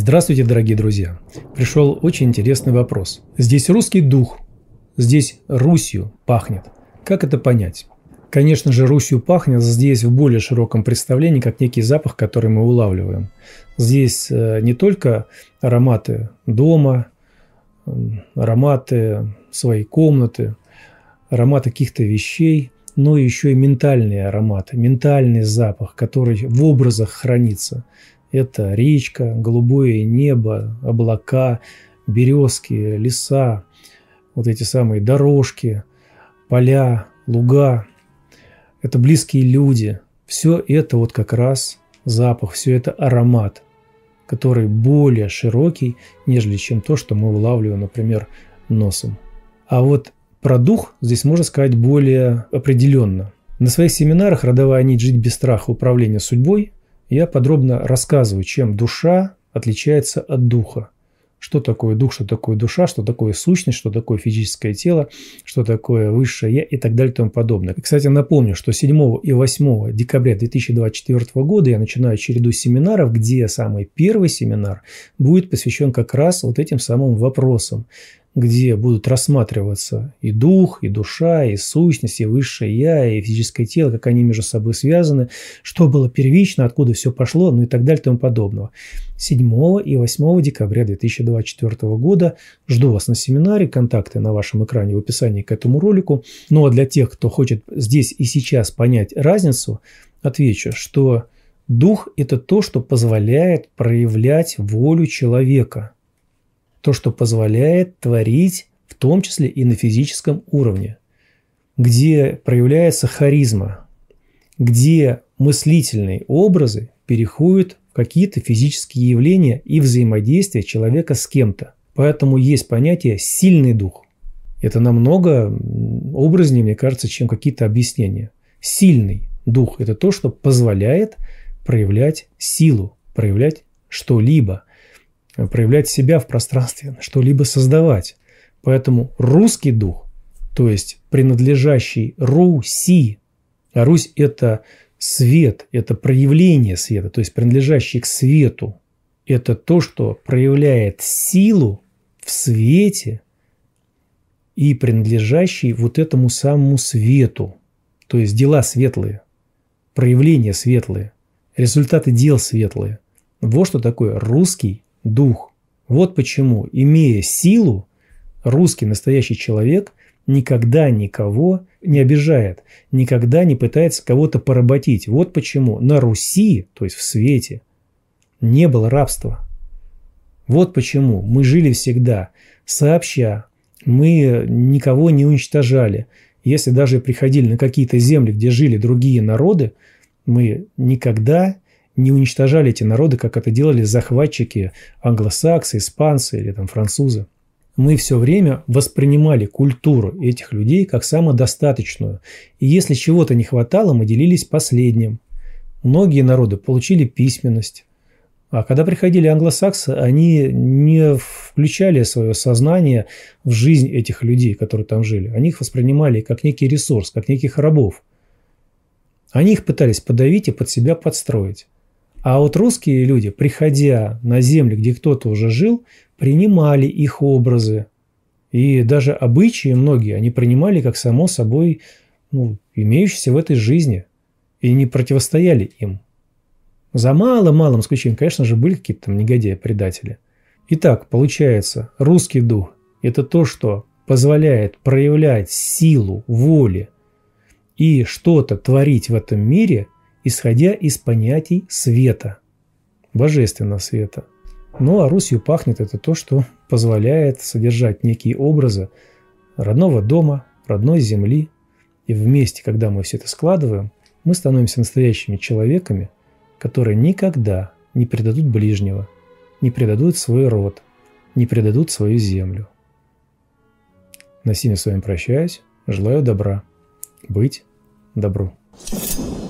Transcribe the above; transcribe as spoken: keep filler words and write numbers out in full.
Здравствуйте, дорогие друзья! Пришел очень интересный вопрос. Здесь русский дух, здесь Русью пахнет. Как это понять? Конечно же, Русью пахнет здесь в более широком представлении, как некий запах, который мы улавливаем. Здесь не только ароматы дома, ароматы своей комнаты, ароматы каких-то вещей, но еще и ментальные ароматы, ментальный запах, который в образах хранится. Это речка, голубое небо, облака, березки, леса, вот эти самые дорожки, поля, луга. Это близкие люди. Все это вот как раз запах, все это аромат, который более широкий, нежели чем то, что мы улавливаем, например, носом. А вот про дух здесь можно сказать более определенно. На своих семинарах «Родовая нить. Жить без страха. Управление судьбой» я подробно рассказываю, чем душа отличается от духа. Что такое дух, что такое душа, что такое сущность, что такое физическое тело, что такое высшее я и так далее и тому подобное. И, кстати, напомню, что седьмого и восьмого декабря две тысячи двадцать четвёртого года я начинаю череду семинаров, где самый первый семинар будет посвящен как раз вот этим самым вопросам, где будут рассматриваться и дух, и душа, и сущность, и высшее я, и физическое тело, как они между собой связаны, что было первично, откуда все пошло, ну и так далее и тому подобного. седьмого и восьмого декабря две тысячи двадцать четвёртого года жду вас на семинаре, контакты на вашем экране в описании к этому ролику. Ну а для тех, кто хочет здесь и сейчас понять разницу, отвечу, что дух – это то, что позволяет проявлять волю человека. То, что позволяет творить, в том числе и на физическом уровне, где проявляется харизма, где мыслительные образы переходят в какие-то физические явления и взаимодействие человека с кем-то. Поэтому есть понятие «сильный дух». Это намного образнее, мне кажется, чем какие-то объяснения. Сильный дух – это то, что позволяет проявлять силу, проявлять что-либо, проявлять себя в пространстве, что-либо создавать. Поэтому русский дух, то есть принадлежащий Руси, а Русь – это свет, это проявление света, то есть принадлежащий к свету, это то, что проявляет силу в свете и принадлежащий вот этому самому свету, то есть дела светлые, проявления светлые, результаты дел светлые. Вот что такое русский дух. Вот почему, имея силу, русский настоящий человек никогда никого не обижает, никогда не пытается кого-то поработить. Вот почему на Руси, то есть в свете, не было рабства. Вот почему мы жили всегда сообща, мы никого не уничтожали. Если даже приходили на какие-то земли, где жили другие народы, мы никогда не уничтожали эти народы, как это делали захватчики, англосаксы, испанцы или там французы. Мы все время воспринимали культуру этих людей как самодостаточную. И если чего-то не хватало, мы делились последним. Многие народы получили письменность. А когда приходили англосаксы, они не включали свое сознание в жизнь этих людей, которые там жили. Они их воспринимали как некий ресурс, как неких рабов. Они их пытались подавить и под себя подстроить. А вот русские люди, приходя на земли, где кто-то уже жил, принимали их образы. И даже обычаи многие они принимали как само собой ну, имеющиеся в этой жизни. И не противостояли им. За малым-малым исключением, конечно же, были какие-то там негодяи-предатели. Итак, получается, русский дух – это то, что позволяет проявлять силу воли и что-то творить в этом мире, исходя из понятий света, божественного света. Ну а Русью пахнет – это то, что позволяет содержать некие образы родного дома, родной земли. И вместе, когда мы все это складываем, мы становимся настоящими человеками, которые никогда не предадут ближнего, не предадут свой род, не предадут свою землю. На сим я с вами прощаюсь. Желаю добра. Быть добру.